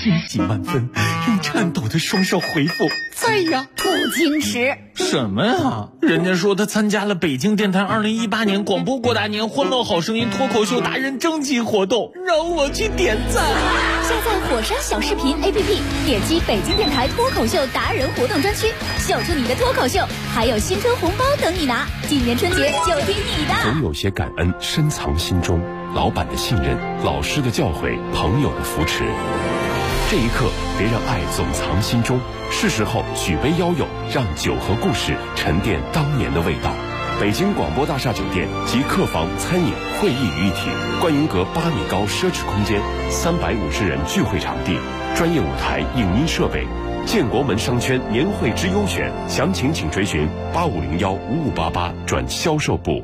欣喜万分，用颤抖的双手回复在呀。 不矜持什么呀？人家说他参加了北京电台2018年广播过大年欢乐好声音脱口秀达人征集活动，让我去点赞。 下载火山小视频 APP， 点击北京电台脱口秀达人活动专区，秀出你的脱口秀，还有新春红包等你拿。今年春节就听你的。 总有些感恩深藏心中，老板的信任，老师的教诲，朋友的扶持。这一刻，别让爱总藏心中，是时候举杯邀友，让酒和故事沉淀当年的味道。北京广播大厦酒店集客房、餐饮、会议于一体，观云阁8米高奢侈空间，350人聚会场地，专业舞台、影音设备。建国门商圈年会之优选，详情请垂询85015588转销售部。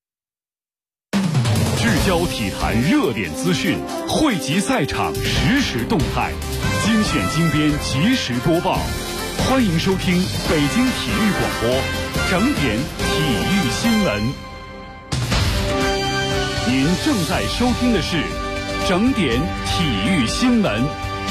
聚焦体坛热点资讯，汇集赛场实时动态，精选精编及时播报。欢迎收听北京体育广播整点体育新闻。您正在收听的是整点体育新闻。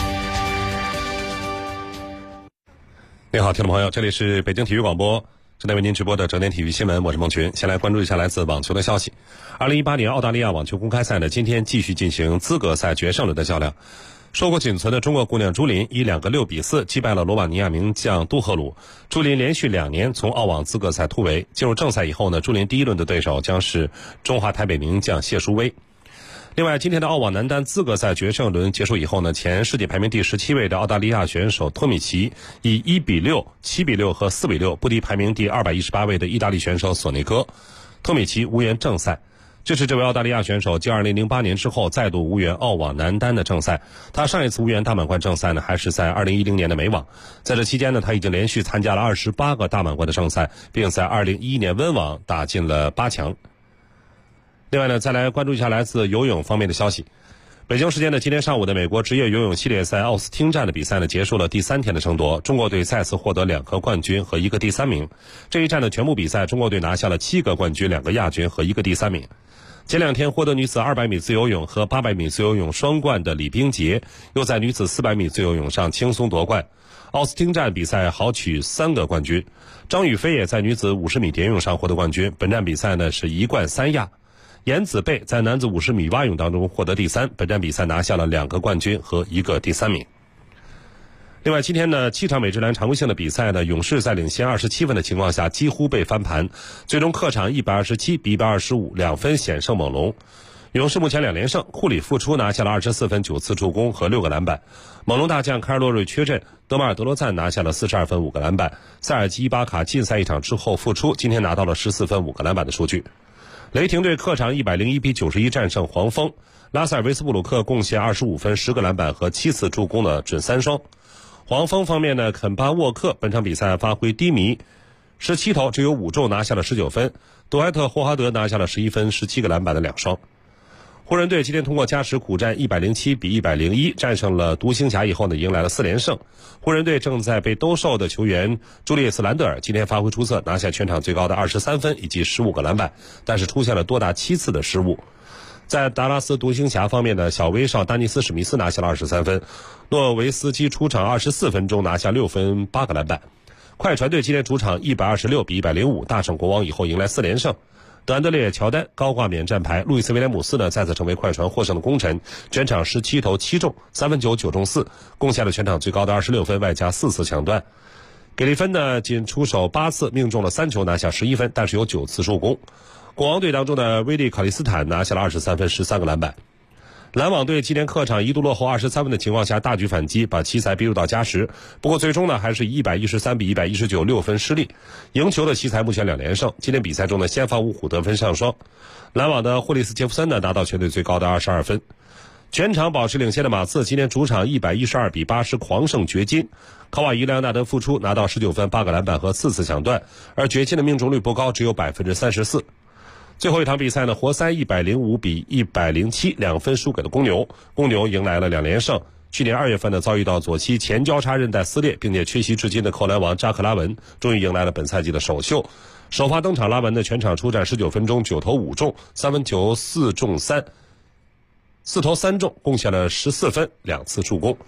你好，听众朋友，这里是北京体育广播，正在为您直播的整点体育新闻，我是孟群。先来关注一下来自网球的消息。2018年澳大利亚网球公开赛呢，今天继续进行资格赛决胜轮的较量。硕果仅存的中国姑娘朱琳以2个6比4击败了罗马尼亚名将杜赫鲁。朱琳连续2年从澳网资格赛突围，进入正赛以后呢，朱琳第一轮的对手将是中华台北名将谢淑薇。另外，今天的澳网男单资格赛决胜轮结束以后呢，前世界排名第17位的澳大利亚选手托米奇以1比6、7比6和4比6不敌排名第218位的意大利选手索内科，托米奇无缘正赛。这是这位澳大利亚选手继2008年之后再度无缘澳网男单的正赛。他上一次无缘大满贯正赛呢，还是在2010年的美网。在这期间呢，他已经连续参加了28个大满贯的正赛，并在2011年温网打进了8强。另外呢，再来关注一下来自游泳方面的消息。北京时间的今天上午的美国职业游泳系列赛奥斯汀站的比赛呢，结束了第3天的争夺，中国队再次获得2个冠军和1个第3名。这一站的全部比赛，中国队拿下了7个冠军、2个亚军和1个第3名。前2天获得女子200米自由泳和800米自由泳双冠的李冰洁，又在女子400米自由泳上轻松夺冠。奥斯汀站比赛豪取3个冠军。张雨霏也在女子50米蝶泳上获得冠军，本站比赛呢是1冠3亚。颜子贝在男子50米蛙泳当中获得第3，本站比赛拿下了2个冠军和1个第3名。另外，今天呢7场美职篮常规性的比赛呢，勇士在领先27分的情况下几乎被翻盘，最终客场127比125，2分险胜猛龙。勇士目前2连胜，库里复出拿下了24分、9次助攻和6个篮板。猛龙大将凯尔洛瑞缺阵，德马尔德罗赞拿下了42分、5个篮板。塞尔吉伊巴卡禁赛1场之后复出，今天拿到了14分、5个篮板的数据。雷霆队客场101比91战胜黄蜂，拉塞尔维斯布鲁克贡献25分、10个篮板和7次助攻的准3双。黄蜂方面呢，肯巴沃克本场比赛发挥低迷，17投只有5中拿下了19分，杜埃特霍华德拿下了11分、17个篮板的2双。湖人队今天通过加时苦战107比101战胜了独行侠以后呢，迎来了4连胜。湖人队正在被兜售的球员朱利叶斯·兰德尔今天发挥出色，拿下全场最高的23分以及15个篮板，但是出现了多达7次的失误。在达拉斯独行侠方面呢，小威少丹尼斯·史密斯拿下了23分，诺维斯基出场24分钟拿下6分8个篮板。快船队今天主场126比105大胜国王以后迎来4连胜。德安德烈·乔丹高挂免战牌，路易斯·威廉姆斯呢再次成为快船获胜的功臣，全场17投7中，3分9、9中4，贡献了全场最高的26分，外加4次抢断。给利芬呢仅出手8次，命中了3球，拿下11分，但是有9次助攻。国王队当中的威利·卡利斯坦拿下了23分、13个篮板。篮网队今天客场一度落后23分的情况下大举反击，把奇才逼入到加时，不过最终呢还是113比119 6分失利。赢球的奇才目前2连胜，今天比赛中呢先发五虎得分上双。篮网的霍利斯·杰弗森呢拿到全队最高的22分。全场保持领先的马刺今天主场112比80狂胜掘金，考瓦伊·莱昂纳德复出拿到19分、8个篮板和4次抢断，而掘金的命中率不高，只有34%。最后一场比赛呢，活塞105比107，2分输给了公牛。公牛迎来了2连胜。去年2月份呢，遭遇到左膝前交叉韧带撕裂，并且缺席至今的扣篮王扎克拉文，终于迎来了本赛季的首秀。首发登场拉文的全场出战19分钟，9投5中，3分球4中3，4投3中，贡献了14分，2次助攻。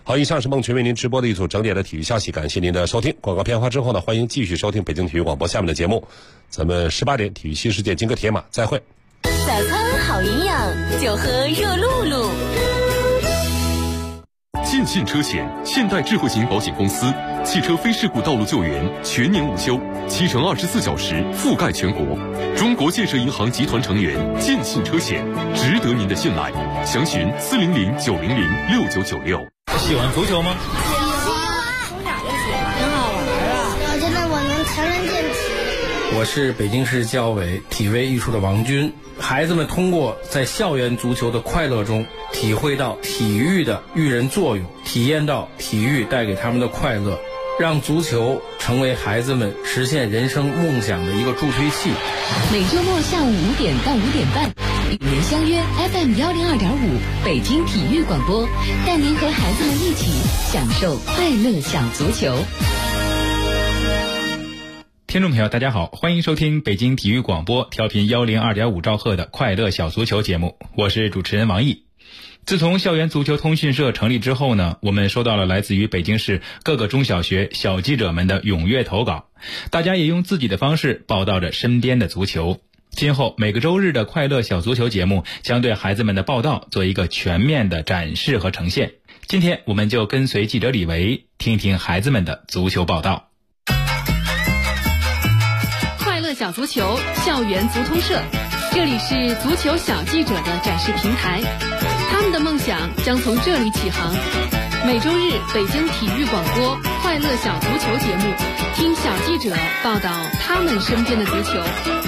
好，以上是孟群为您直播的一组整点的体育消息，感谢您的收听。广告片花之后呢，欢迎继续收听北京体育广播下面的节目。咱们18点体育新世界金戈铁马，再会。 早餐好营养，就喝热露露。 建信车险现代智慧型保险公司，汽车非事故道路救援全年无休，7乘24小时覆盖全国。中国建设银行集团成员，建信车险值得您的信赖。详询400-900-6996。 喜欢足球吗？ 喜欢，从小就喜欢，很好玩啊！我觉得我能强身健体。 我是北京市教委体卫艺术的王军。孩子们通过在校园足球的快乐中，体会到体育的育人作用，体验到体育带给他们的快乐，让足球成为孩子们实现人生梦想的一个助推器。 每周末下午5点到5点半，与您相约 FM 102.5北京体育广播，带您和孩子们一起享受快乐小足球。 听众朋友大家好，欢迎收听北京体育广播调频102.5兆赫的快乐小足球节目，我是主持人王毅。自从校园足球通讯社成立之后呢，我们收到了来自于北京市各个中小学小记者们的踊跃投稿，大家也用自己的方式报道着身边的足球。今后每个周日的快乐小足球节目将对孩子们的报道做一个全面的展示和呈现。今天我们就跟随记者李维，听听孩子们的足球报道。 小足球校园足通社，这里是足球小记者的展示平台，他们的梦想将从这里起航。每周日北京体育广播快乐小足球节目，听小记者报道他们身边的足球。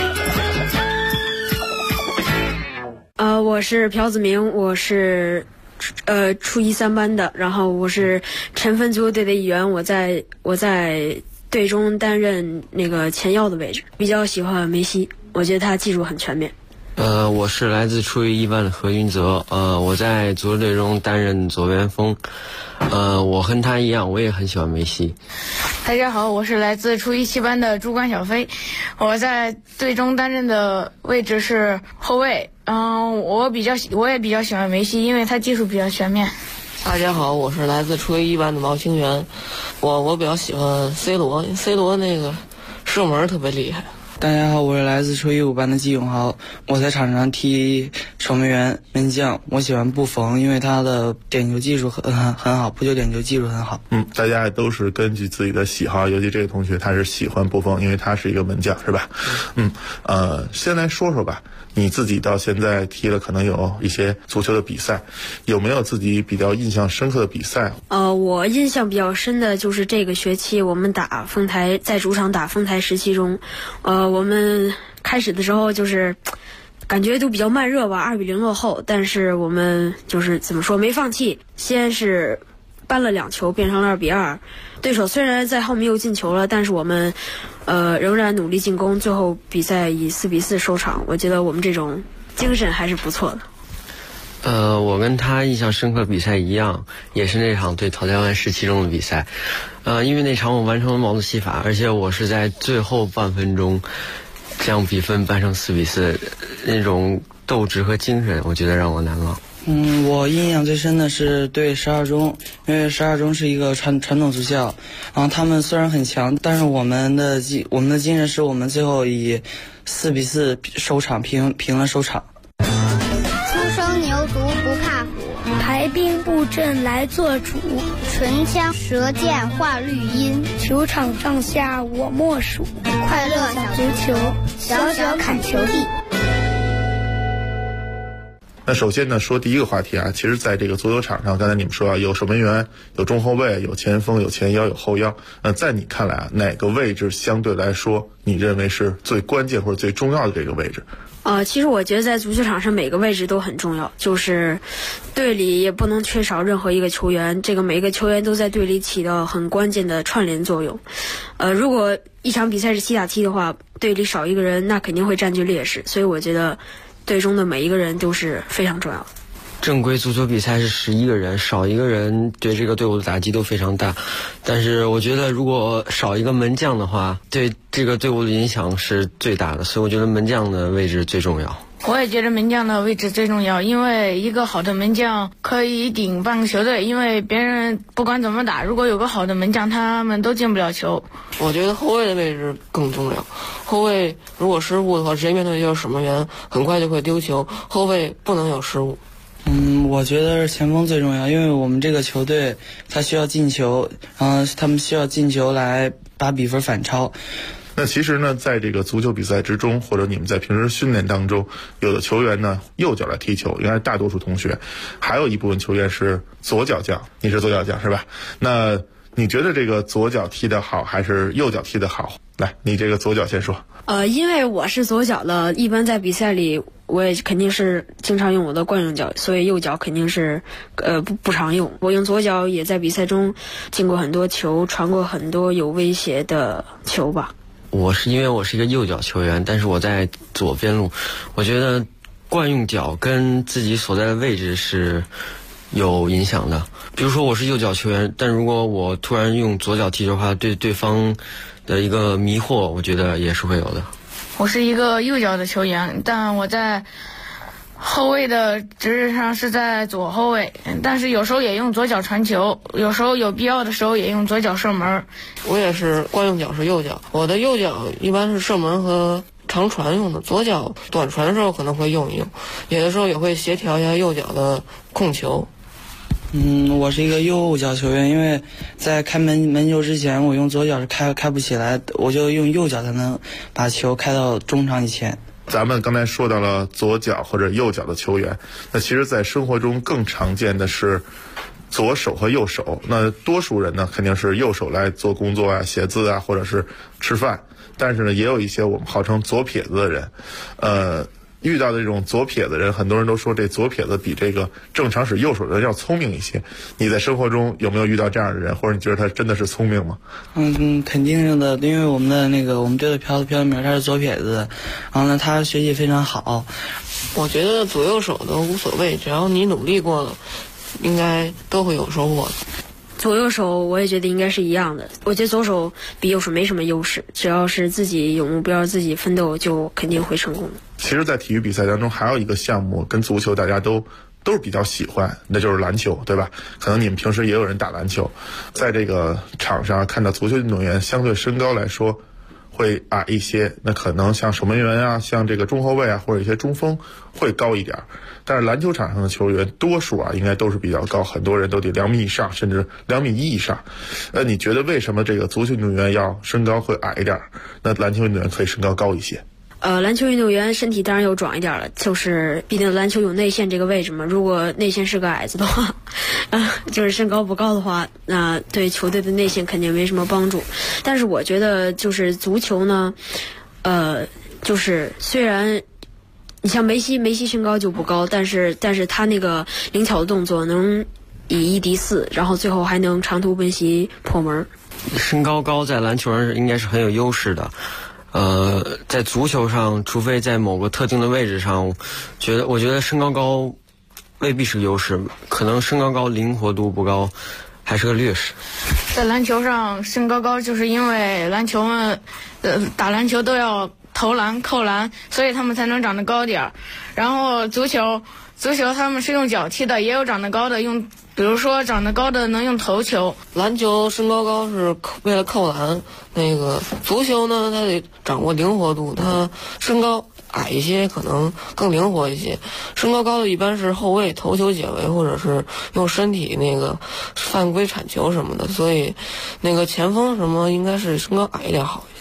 我是朴子明，我是初一3班的，然后我是晨分足球队的一员，我在队中担任那个前腰的位置，比较喜欢梅西，我觉得他技术很全面。 我是来自初一1班的何云泽，我在足球队中担任左边锋，我和他一样，我也很喜欢梅西。 大家好，我是来自初一7班的朱关小飞，我在队中担任的位置是后卫，我也比较喜欢梅西，因为他技术比较全面。 大家好，我是来自初一1班的毛清源，我比较喜欢 C 罗那个射门特别厉害。 大家好，我是来自初一5班的季永豪，我在场上踢守门员、门将。我喜欢布冯，因为他的点球技术很好，扑救点球技术很好。 大家都是根据自己的喜好，尤其这个同学他是喜欢布冯，因为他是一个门将，是吧？先来说说吧，你自己到现在踢了可能有一些足球的比赛，有没有自己比较印象深刻的比赛？ 我印象比较深的就是这个学期我们打丰台，在主场打丰台17中，我们开始的时候就是感觉都比较慢热吧，2-0落后，但是我们就是怎么说没放弃，先是扳了2球，变成了2-2。对手虽然在后面又进球了，但是我们仍然努力进攻，最后比赛以4-4收场。我觉得我们这种精神还是不错的。 我跟他印象深刻的比赛一样，也是那场对桃江湾17中的比赛。因为那场我完成了帽子戏法，而且我是在最后半分钟将比分扳成4-4，那种斗志和精神，我觉得让我难忘。 我印象最深的是对12中，因为12中是一个传统足校，然后他们虽然很强，但是我们的精神是我们最后以4-4收场，平了收场。 初生牛犊不怕虎， 排兵布阵来做主， 唇枪舌剑画绿荫， 球场上下我莫属。 快乐小足球，小小砍球地。 那首先呢，说第一个话题啊，其实在这个足球场上，刚才你们说啊，有守门员，有中后卫，有前锋，有前腰，有后腰。在你看来啊，哪个位置相对来说你认为是最关键或者最重要的这个位置？ 其实我觉得在足球场上每个位置都很重要，就是队里也不能缺少任何一个球员，这个每一个球员都在队里起到很关键的串联作用。如果一场比赛是7打7的话，队里少一个人，那肯定会占据劣势，所以我觉得队中的每一个人都是非常重要的。 正规足球比赛是11个人，少一个人对这个队伍的打击都非常大。但是我觉得如果少一个门将的话，对这个队伍的影响是最大的，所以我觉得门将的位置最重要。 我也觉得门将的位置最重要，因为一个好的门将可以顶半个球队，因为别人不管怎么打，如果有个好的门将，他们都进不了球。 我觉得后卫的位置更重要，后卫如果失误的话，直接面对就是守门员，很快就会丢球，后卫不能有失误。 我觉得是前锋最重要，因为我们这个球队他需要进球，然后他们需要进球来把比分反超。 那其实呢，在这个足球比赛之中，或者你们在平时训练当中，有的球员呢右脚来踢球，应该是大多数同学，还有一部分球员是左脚将，你是左脚将是吧？那你觉得这个左脚踢得好还是右脚踢得好？来，你这个左脚先说。 因为我是左脚的，一般在比赛里我也肯定是经常用我的惯用脚，所以右脚肯定是不常用。我用左脚也在比赛中进过很多球，传过很多有威胁的球吧。 因为我是一个右脚球员，但是我在左边路，我觉得惯用脚跟自己所在的位置是有影响的。比如说我是右脚球员，但如果我突然用左脚踢的话，对对方的一个迷惑，我觉得也是会有的。 我是一个右脚的球员，但我在后卫的职责上是在左后卫，但是有时候也用左脚传球，有时候有必要的时候也用左脚射门。 我也是惯用脚是右脚，我的右脚一般是射门和长传用的，左脚短传的时候可能会用一用，有的时候也会协调一下右脚的控球。 我是一个右脚球员，因为在开门球之前，我用左脚是开不起来，我就用右脚才能把球开到中场以前。 咱们刚才说到了左脚或者右脚的球员，那其实在生活中更常见的是左手和右手。那多数人呢肯定是右手来做工作啊、写字啊，或者是吃饭。但是呢，也有一些我们号称左撇子的人，遇到的这种左撇子人，很多人都说这左撇子比这个正常使右手的人要聪明一些。你在生活中有没有遇到这样的人，或者你觉得他真的是聪明吗？ 肯定是的，因为我们队的飘名他是左撇子，然后呢他学习非常好。 我觉得左右手都无所谓，只要你努力过了，应该都会有收获。 左右手我也觉得应该是一样的，我觉得左手比右手没什么优势，只要是自己有目标、自己奋斗，就肯定会成功的。 其实在体育比赛当中还有一个项目跟足球大家都是比较喜欢，那就是篮球，对吧？可能你们平时也有人打篮球，在这个场上看到足球运动员相对身高来说会矮一些，那可能像守门员啊，像这个中后卫啊，或者一些中锋会高一点。但是篮球场上的球员多数啊应该都是比较高，很多人都得2米以上，甚至2.1米以上。你觉得为什么这个足球运动员要身高会矮一点，那篮球运动员可以身高高一些？ 篮球运动员身体当然要壮一点了，就是毕竟篮球有内线这个位置嘛，如果内线是个矮子的话，就是身高不高的话，那对球队的内线肯定没什么帮助。但是我觉得就是足球呢，就是虽然你像梅西身高就不高，但是他那个灵巧的动作能以1敌4，然后最后还能长途奔袭破门。 身高高在篮球上应该是很有优势的。在足球上，除非在某个特定的位置上，我觉得身高高未必是个优势，可能身高高灵活度不高还是个劣势。 在篮球上身高高，就是因为篮球们打篮球都要投篮扣篮，所以他们才能长得高点儿。然后足球他们是用脚踢的，也有长得高的比如说长得高的能用头球。 篮球身高高是为了扣篮，足球呢他得掌握灵活度，他身高矮一些可能更灵活一些。身高高的一般是后卫头球解围，或者是用身体犯规铲球什么的，所以前锋什么应该是身高矮一点好一些。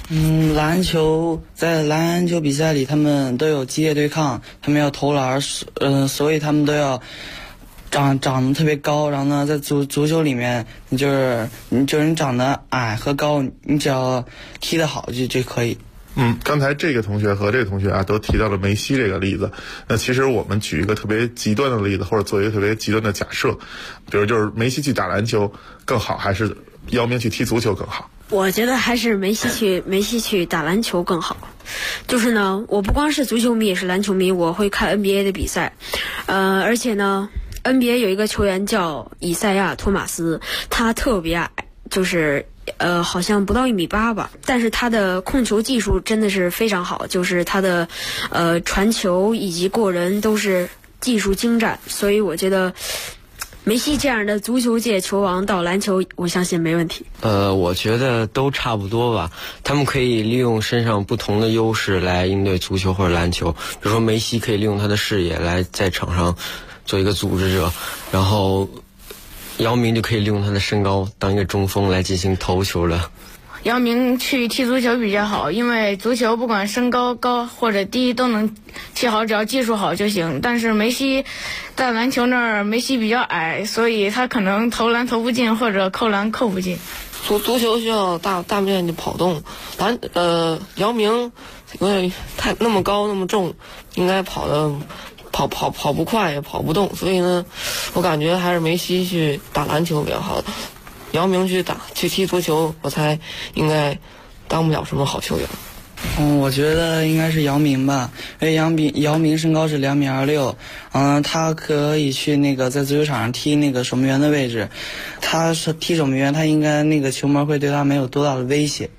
在篮球比赛里他们都有激烈对抗，他们要投篮，所以他们都要长得特别高。然后呢，在足球里面，你长得矮和高，你只要踢得好就可以。 刚才这个同学和这个同学啊，都提到了梅西这个例子。那其实我们举一个特别极端的例子，或者做一个特别极端的假设，比如就是梅西去打篮球更好，还是姚明去踢足球更好？ 我觉得还是梅西去打篮球更好。就是呢，我不光是足球迷，也是篮球迷，我会看 NBA 的比赛。而且呢 NBA 有一个球员叫以赛亚·托马斯，他特别矮，就是好像不到1.8米吧，但是他的控球技术真的是非常好，就是他的传球以及过人都是技术精湛，所以我觉得梅西这样的足球界球王到篮球，我相信没问题。 我觉得都差不多吧。他们可以利用身上不同的优势来应对足球或者篮球。比如说梅西可以利用他的视野来在场上做一个组织者，然后姚明就可以利用他的身高当一个中锋来进行投球了。 姚明去踢足球比较好，因为足球不管身高高或者低都能踢好，只要技术好就行。但是梅西在篮球那儿，梅西比较矮，所以他可能投篮投不进或者扣篮扣不进。 足球需要大面积跑动，姚明因为那么高那么重，应该跑不快也跑不动，所以呢，我感觉还是梅西去打篮球比较好的。姚明去踢足球，我猜应该当不了什么好球员。 我觉得应该是姚明吧，因为姚明身高是2.26米，他可以去在足球场上踢守门员的位置，他是踢守门员，他应该球门会对他没有多大的威胁。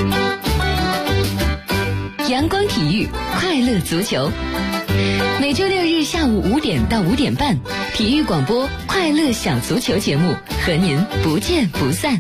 阳光体育，快乐足球。每周6日下午5点到5点半，体育广播快乐小足球节目和您不见不散。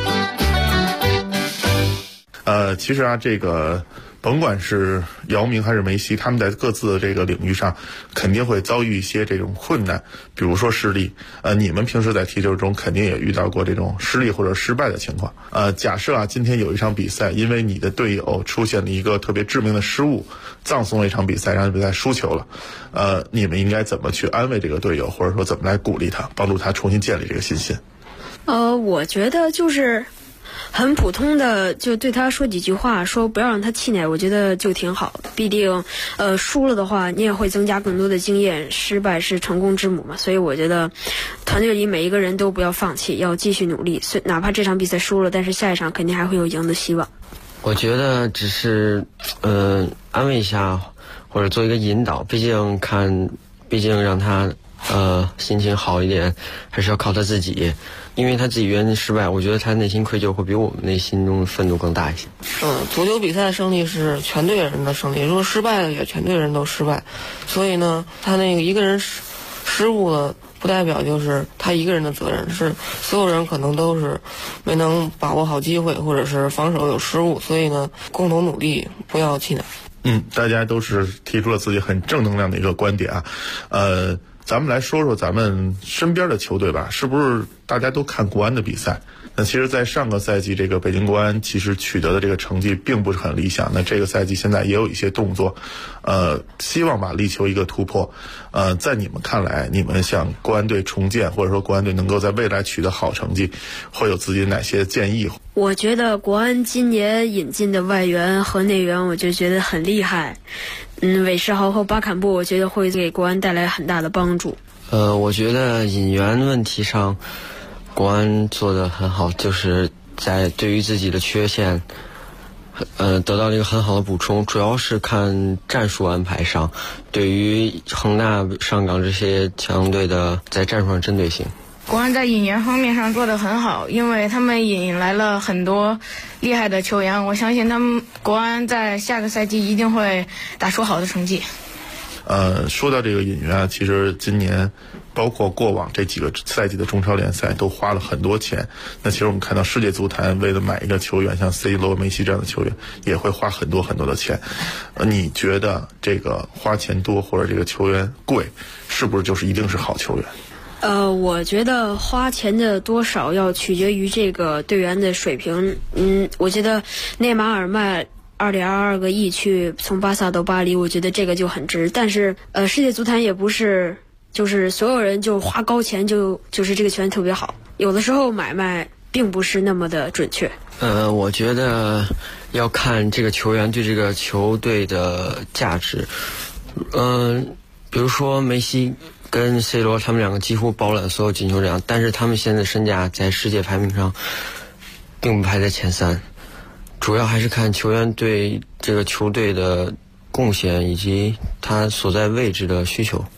其实这个甭管是姚明还是梅西，他们在各自的这个领域上肯定会遭遇一些这种困难，比如说失利。你们平时在踢球中肯定也遇到过这种失利或者失败的情况。假设今天有一场比赛，因为你的队友出现了一个特别致命的失误，葬送了一场比赛，让比赛输球了。你们应该怎么去安慰这个队友，或者说怎么来鼓励他，帮助他重新建立这个信心？ 我觉得就是很普通的，就对他说几句话，说不要让他气馁，我觉得就挺好。必定输了的话，你也会增加更多的经验，失败是成功之母嘛。所以我觉得团队里每一个人都不要放弃，要继续努力，哪怕这场比赛输了，但是下一场肯定还会有赢的希望。 我觉得只是安慰一下，或者做一个引导，毕竟让他心情好一点，还是要靠他自己。因为他自己原因失败，我觉得他内心愧疚会比我们内心中的愤怒更大一些。 足球比赛的胜利是全队人的胜利，如果失败了也全队人都失败。所以呢，他一个人失误了，不代表就是他一个人的责任，是所有人可能都是没能把握好机会，或者是防守有失误。所以呢，共同努力，不要气馁。 大家都是提出了自己很正能量的一个观点啊。咱们来说说咱们身边的球队吧，是不是大家都看国安的比赛？那其实在上个赛季，这个北京国安其实取得的这个成绩并不是很理想。那这个赛季现在也有一些动作，希望吧力求一个突破。在你们看来，你们想国安队重建，或者说国安队能够在未来取得好成绩，会有自己哪些建议？ 我觉得国安今年引进的外援和内援，我就觉得很厉害。韦世豪和巴坎布，我觉得会给国安带来很大的帮助。 我觉得引援问题上，国安做得很好，就是在对于自己的缺陷，得到了一个很好的补充。主要是看战术安排上，对于恒大、上港这些强队的在战术上针对性。 国安在引援方面上做得很好，因为他们引来了很多厉害的球员，我相信他们国安在下个赛季一定会打出好的成绩。 说到这个引援，其实今年包括过往这几个赛季的中超联赛都花了很多钱。那其实我们看到世界足坛为了买一个球员，像 C 罗、梅西这样的球员，也会花很多很多的钱。你觉得这个花钱多或者这个球员贵，是不是就是一定是好球员？ 我觉得花钱的多少要取决于这个队员的水平。我觉得内马尔卖2.22个亿去从巴萨到巴黎，我觉得这个就很值。但是世界足坛也不是就是所有人就花高钱就是这个球员特别好，有的时候买卖并不是那么的准确。 我觉得要看这个球员对这个球队的价值。比如说梅西跟 C 罗他们两个几乎包揽所有进球量，但是他们现在身价在世界排名上并不排在前3，主要还是看球员对这个球队的贡献以及他所在位置的需求。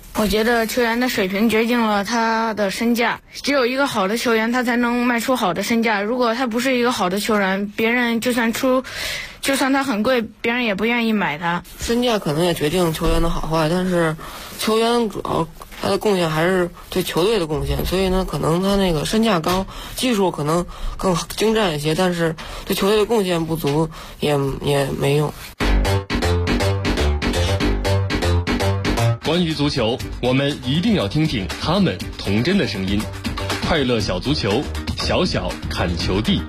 我觉得球员的水平决定了他的身价，只有一个好的球员他才能卖出好的身价。如果他不是一个好的球员，别人就算他很贵，别人也不愿意买他。 身价可能也决定球员的好坏，但是球员主要他的贡献还是对球队的贡献，所以呢，可能他那个身价高，技术可能更精湛一些，但是对球队的贡献不足，也没用。 关于足球，我们一定要听听他们童真的声音。快乐小足球，小小看球地。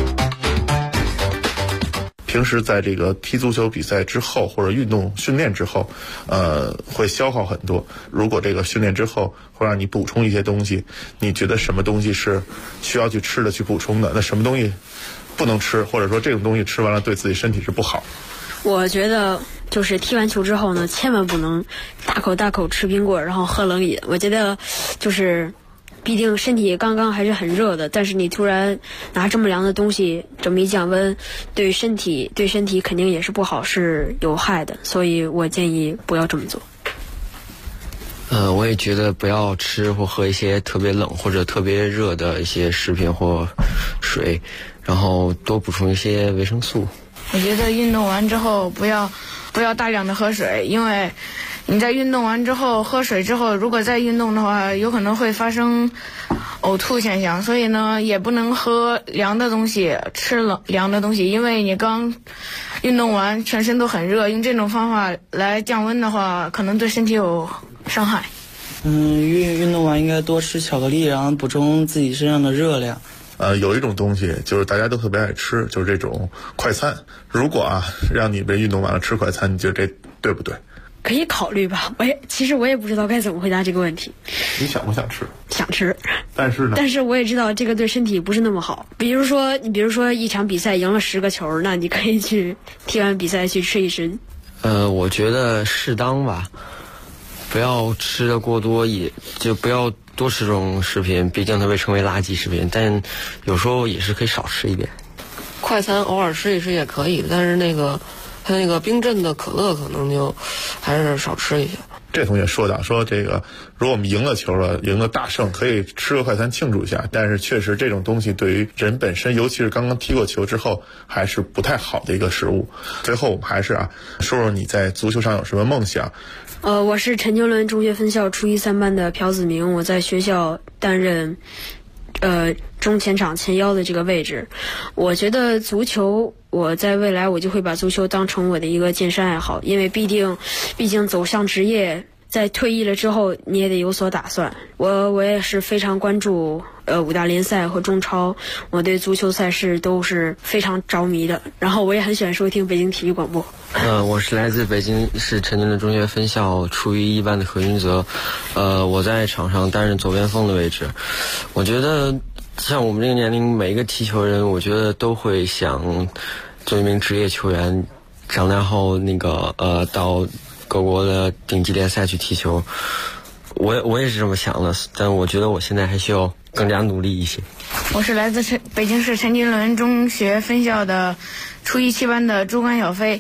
平时在这个踢足球比赛之后或者运动训练之后，会消耗很多。如果这个训练之后会让你补充一些东西，你觉得什么东西是需要去吃的去补充的？那什么东西不能吃，或者说这种东西吃完了对自己身体是不好？ 我觉得就是踢完球之后呢，千万不能大口吃冰棍然后喝冷饮。我觉得就是毕竟身体刚刚还是很热的，但是你突然拿这么凉的东西这么一降温，对身体肯定也是不好，是有害的，所以我建议不要这么做。 我也觉得不要吃或喝一些特别冷或者特别热的一些食品或水，然后多补充一些维生素。 我觉得运动完之后不要大量的喝水，因为你在运动完之后喝水之后，如果再运动的话，有可能会发生呕吐现象，所以呢也不能喝凉的东西，吃凉的东西，因为你刚运动完全身都很热，用这种方法来降温的话，可能对身体有伤害。 运动完应该多吃巧克力，然后补充自己身上的热量。 有一种东西就是大家都特别爱吃，就是这种快餐。如果让你被运动完了吃快餐，你觉得这对不对？ 可以考虑吧，其实我也不知道该怎么回答这个问题。 你想不想吃？ 想吃， 但是我也知道这个对身体不是那么好。比如说一场比赛赢了10个球，那你可以去踢完比赛去吃一吃。 我觉得适当吧，不要吃的过多，也就不要多吃这种食品，毕竟它被称为垃圾食品，但有时候也是可以少吃一点。 快餐偶尔吃一吃也可以，但是它那个冰镇的可乐可能就还是少吃一些。 这同学说这个，如果我们赢了球了，赢了大胜，可以吃个快餐庆祝一下。但是确实这种东西对于人本身，尤其是刚刚踢过球之后，还是不太好的一个食物。最后我们还是说说你在足球上有什么梦想？ 我是陈经纶中学分校初一3班的朴子明，我在学校担任中前场前腰的这个位置。我觉得足球，我在未来我就会把足球当成我的一个健身爱好，因为毕竟走向职业，在退役了之后你也得有所打算。我也是非常关注5大联赛和中超，我对足球赛事都是非常着迷的，然后我也很喜欢收听北京体育广播。 我是来自北京市陈经纶中学分校初一1班的何云泽，我在场上担任左边锋的位置。我觉得像我们这个年龄，每一个踢球人，我觉得都会想做一名职业球员，长大后到各国的顶级联赛去踢球。我也是这么想的，但我觉得我现在还需要更加努力一些。 我是来自北京市陈经纶中学分校的初一7班的朱关小飞。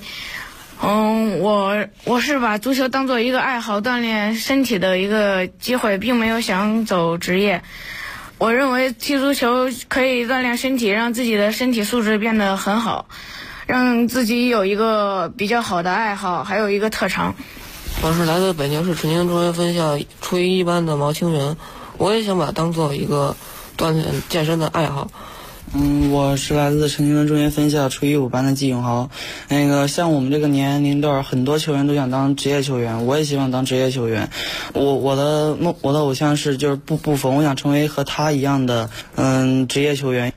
我是把足球当做一个爱好，锻炼身体的一个机会，并没有想走职业。我认为踢足球可以锻炼身体，让自己的身体素质变得很好，让自己有一个比较好的爱好，还有一个特长。 我是来自北京市陈经纶中学分校初一1班的毛清源，我也想把它当做一个锻炼健身的爱好。 我是来自陈经纶中学分校初一5班的季永豪。像我们这个年龄段，很多球员都想当职业球员，我也希望当职业球员。我的偶像是就是布冯，我想成为和他一样的职业球员。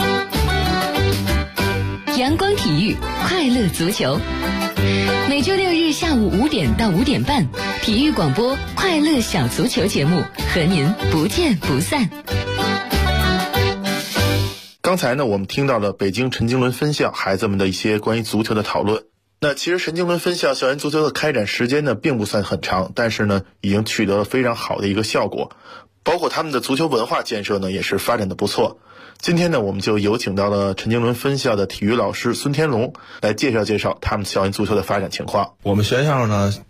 阳光体育，快乐足球。每周6日下午5点到5点半，体育广播快乐小足球节目和您不见不散。 刚才呢，我们听到了北京陈经纶分校孩子们的一些关于足球的讨论。那其实陈经纶分校校园足球的开展时间呢，并不算很长，但是呢，已经取得了非常好的一个效果，包括他们的足球文化建设呢，也是发展的不错。今天呢，我们就有请到了陈经纶分校的体育老师孙天龙来介绍他们校园足球的发展情况。 我们学校呢，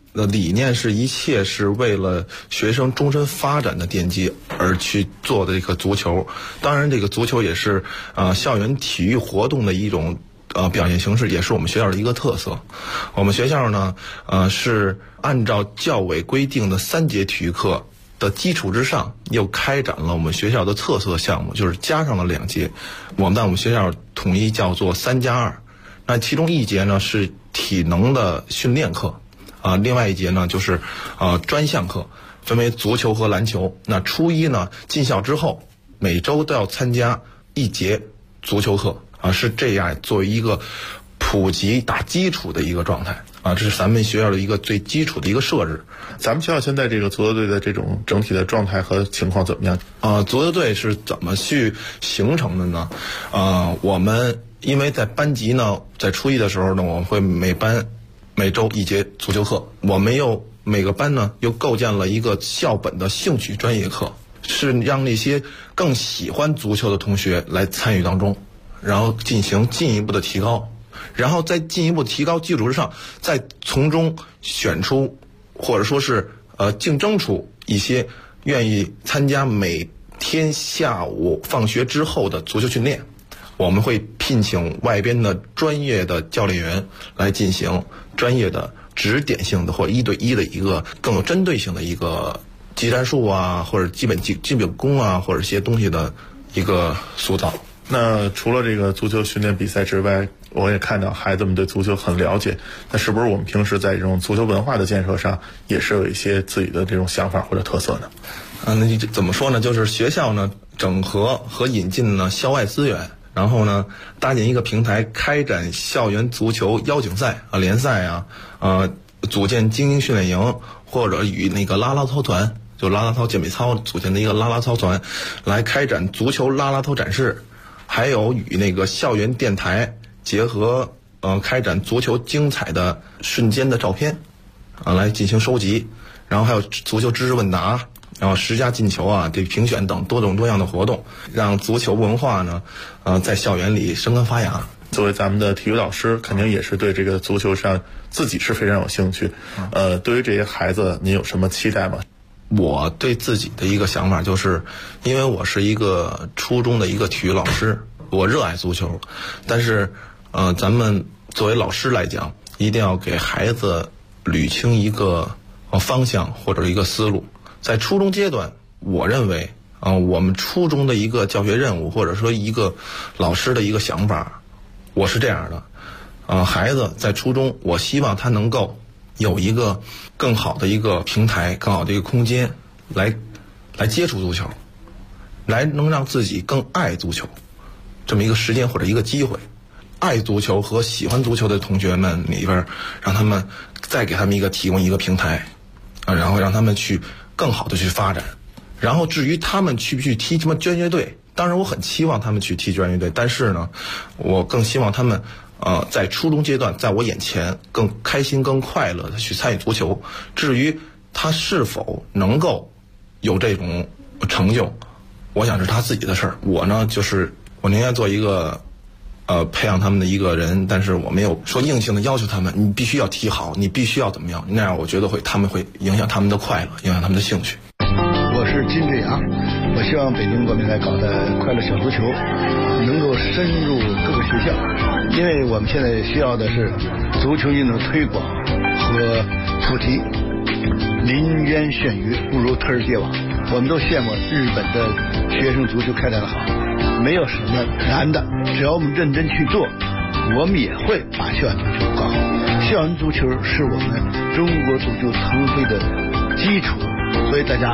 的理念是一切是为了学生终身发展的奠基而去做的这个足球。当然，这个足球也是校园体育活动的一种表现形式，也是我们学校的一个特色。我们学校呢是按照教委规定的3节体育课的基础之上，又开展了我们学校的特色项目，就是加上了2节。我们在我们学校统一叫做3+2。那其中1节呢是体能的训练课。另外1节呢就是专项课，分为足球和篮球。那初一呢进校之后，每周都要参加1节足球课是这样作为一个普及打基础的一个状态这是咱们学校的一个最基础的一个设置。 咱们学校现在这个足球队的这种整体的状态和情况怎么样？ 足球队是怎么去形成的呢？我们因为在班级呢，在初一的时候呢，我们会每班每周1节足球课，我们又每个班呢又构建了一个校本的兴趣专业课，是让那些更喜欢足球的同学来参与当中，然后进行进一步的提高，然后在进一步提高基础之上，再从中选出或者说是竞争出一些愿意参加每天下午放学之后的足球训练。我们会聘请外边的专业的教练员来进行专业的指点性的或1对1的一个更有针对性的一个技战术或者基本功或者一些东西的一个塑造。 那除了这个足球训练比赛之外，我也看到孩子们对足球很了解，那是不是我们平时在这种足球文化的建设上也是有一些自己的这种想法或者特色呢？ 那怎么说呢，就是学校呢整合和引进呢校外资源，然后呢搭建一个平台，开展校园足球邀请赛联赛组建精英训练营，或者与那个啦啦操团，就啦啦操健美操组建的一个啦啦操团来开展足球啦啦操展示，还有与那个校园电台结合开展足球精彩的瞬间的照片来进行收集，然后还有足球知识问答，然后10佳进球这评选等多种多样的活动，让足球文化呢在校园里生根发芽。 作为咱们的体育老师，肯定也是对这个足球上自己是非常有兴趣。对于这些孩子，您有什么期待吗？ 我对自己的一个想法就是，因为我是一个初中的一个体育老师，我热爱足球，但是咱们作为老师来讲，一定要给孩子捋清一个方向或者一个思路。在初中阶段，我认为我们初中的一个教学任务或者说一个老师的一个想法，我是这样的，孩子在初中，我希望他能够有一个更好的一个平台，更好的一个空间来接触足球，来能让自己更爱足球这么一个时间或者一个机会。爱足球和喜欢足球的同学们里边，让他们再给他们提供一个平台然后让他们去更好的去发展。然后至于他们去不去踢什么专业队，当然我很期望他们去踢专业队，但是呢我更希望他们在初中阶段，在我眼前更开心更快乐的去参与足球。至于他是否能够有这种成就，我想是他自己的事儿。我呢就是我宁愿做一个培养他们的一个人，但是我没有说硬性的要求他们你必须要踢好，你必须要怎么样，那样我觉得他们会影响他们的快乐，影响他们的兴趣。 我是金志阳，我希望北京国民来搞的快乐小足球能够深入各个学校，因为我们现在需要的是足球运动推广和普及。林渊炫鱼不如特尔街网，我们都羡慕日本的学生足球开展的好，没有什么难的，只要我们认真去做，我们也会把校园足球搞好。校园足球是我们中国足球腾飞的基础，所以大家